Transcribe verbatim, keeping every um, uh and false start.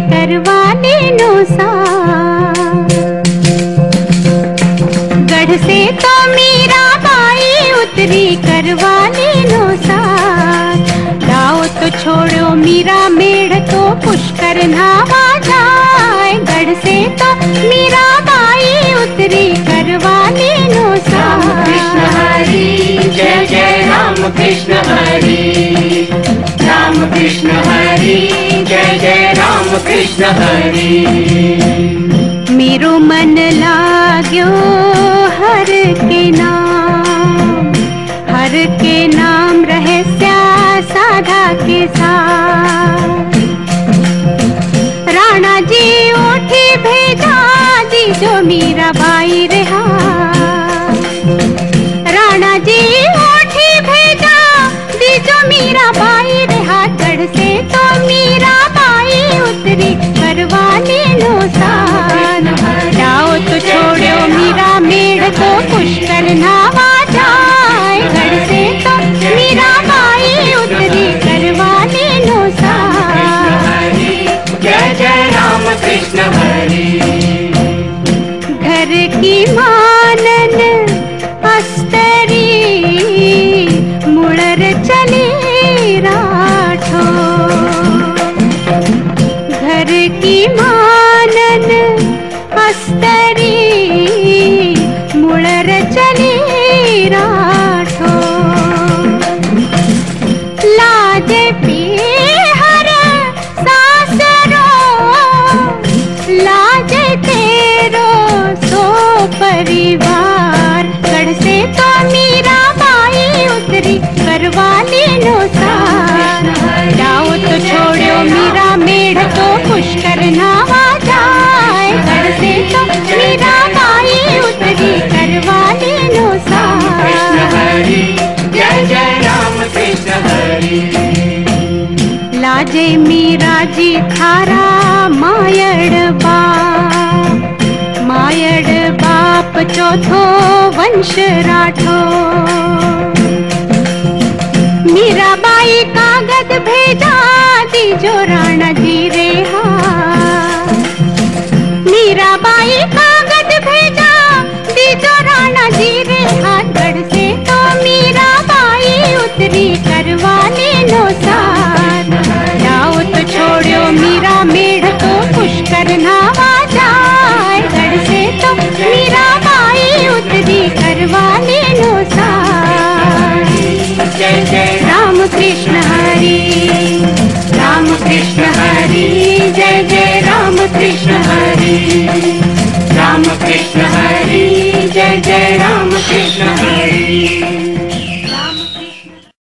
करवा लेनो सा। गढ़ से तो मीरा बाई उतरी करवा लेनो सा। लाओ तो छोड़ो मीरा मेढ़ तो पुष्कर नहावा जाए। गढ़ से तो मीरा बाई उतरी करवा लेनो सा। कृष्ण हरि जय जय राम कृष्ण हरि, राम कृष्ण हरि जय जय राम कृष्ण हरि। मेरो मन लाग्यो हर के नाम, हर के नाम रहस्या साधा के साथ। राणा जी उठी भेजा दी जो मीरा बाई रहा। राणा जी उठी भेजा दी जो मीरा बाई रहा। गढ़ से तो मीरा बाई उतरी करवा लेनो सा। जाओ तो छोड़ो मीरा मेढ़ तो पुष्कर नहावा जाए। गढ़ से तो मीरा बाई उतरी करवा लेनो सा। जय जय राम कृष्ण हरि। घर की मानन अस्तरी मुड़र चले राठो। घर की मानन अस्तरी मुड़र चले राठो। लाजे पीहर सासरो, लाजे तेरो सो परिवार। गढ़ से तो मीरा बाई उतरी करवा लेनो सा। जाओ तो छोड़ो मीरा मेढ़ तो पुष्कर नहावा जाए। गढ़ से तो मीरा बाई उतरी करवा लेनो सा। कृष्ण हरि जय जय राम कृष्ण हरि। लाजे मीरा जी थारा मायड़ बाप, मायड़ बाप चौथो वंश राठो। मीरा बाई कागज भेजा दी जो राणा जी रेहा। मीरा बाई कागज भेजा दी जो राणा जी रेहा। गढ़ से तो मीरा बाई उतरी करवा लेनो सा। जाओ तो छोड़ो मीरा मेढ़ तो पुष्कर नहावा जाए। गढ़ से तो मीरा बाई उतरी करवा लेनो सा। जय जय राम कृष्ण हरि, राम कृष्ण हरि जय जय राम कृष्ण हरि, राम कृष्ण हरि।